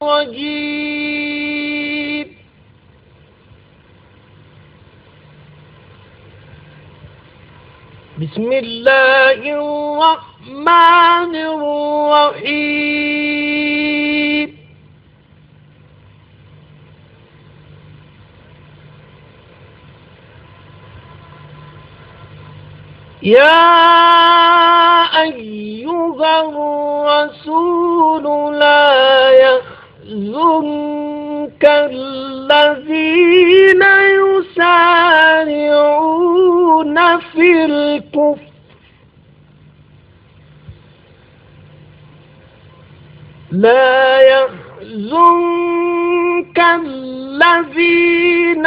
الرجيم. بسم الله الرحمن الرحيم. يا أيها الرسول لا يحزنك الذين يسارعون في الكفر الذين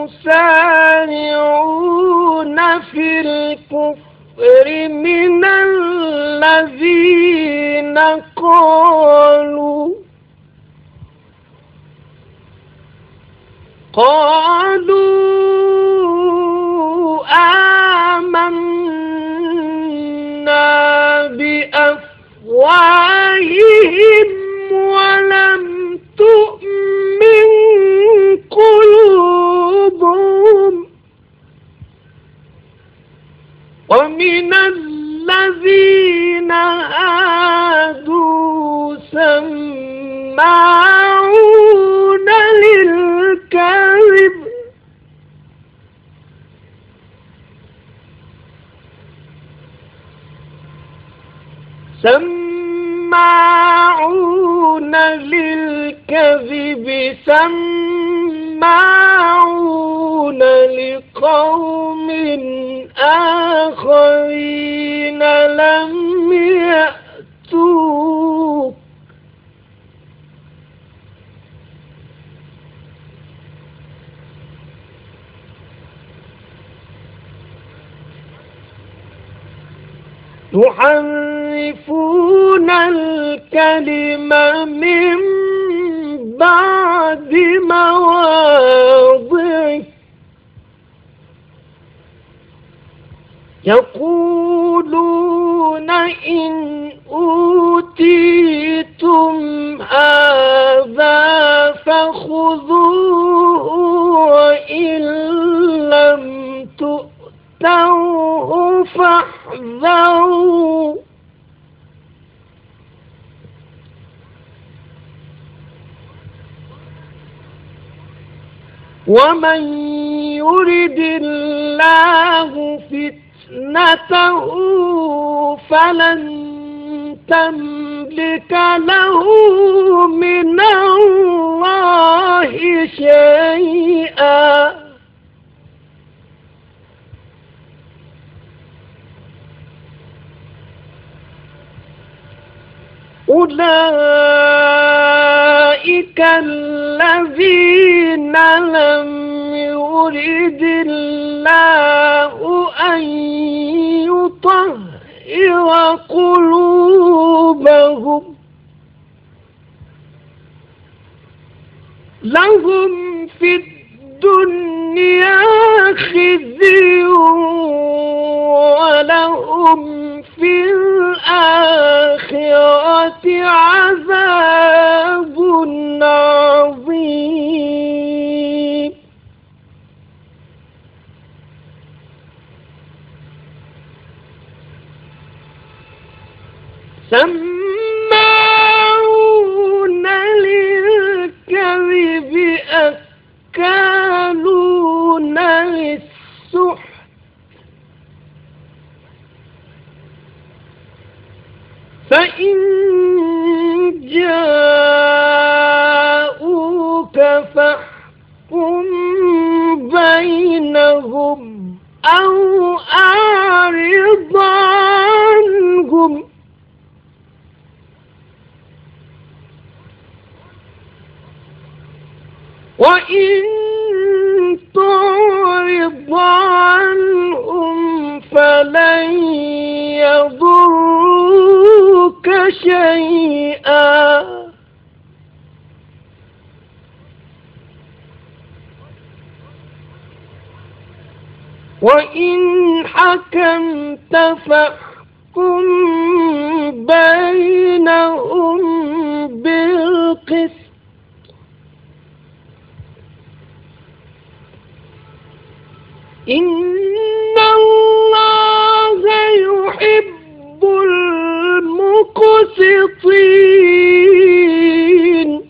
يسارعون في الكفر من الذين قالوا آمنا بأفواههم ولم تؤمن قلوبهم ومن الذين هادوا سماعون للكذب سماعون لقوم آخرين لم يأتوك يحرفون الكلم من بعد مواضعه يقولون إن أوتيتم هذا فخذوه وإن لم تؤتوه فاحذروا ومن يرد الله فتنته فلن تملك له من الله شيئا أولئك الذين لم يرد الله أن يطهر قلوبهم لهم في الدنيا خزي ولهم في الآخرة عذاب عظيم. سماعون للكذب أكالون للسحت فإن جاءوك فاحكم بينهم أو أعرض عنهم وإن تعرض عنهم فلن يضروك شيئا وإن حكمت فاحكم بينهم بالقسط إن الله يحب المقسطين.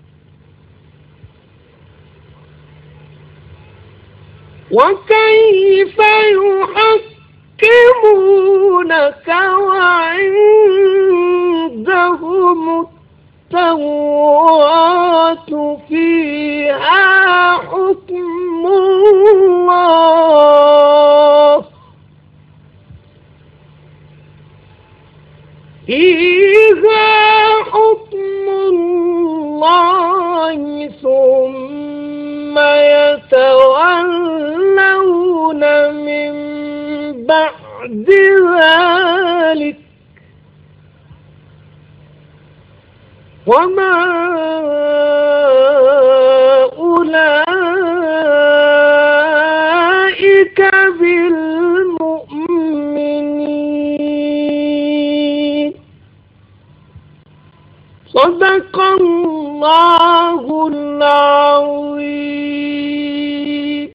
وكيف يحكمونك وعندهم التوراة فيها حكم الله ثم يتولون من بعد ذلك وما أولئك بالمؤمنين. صدق الله العظيم.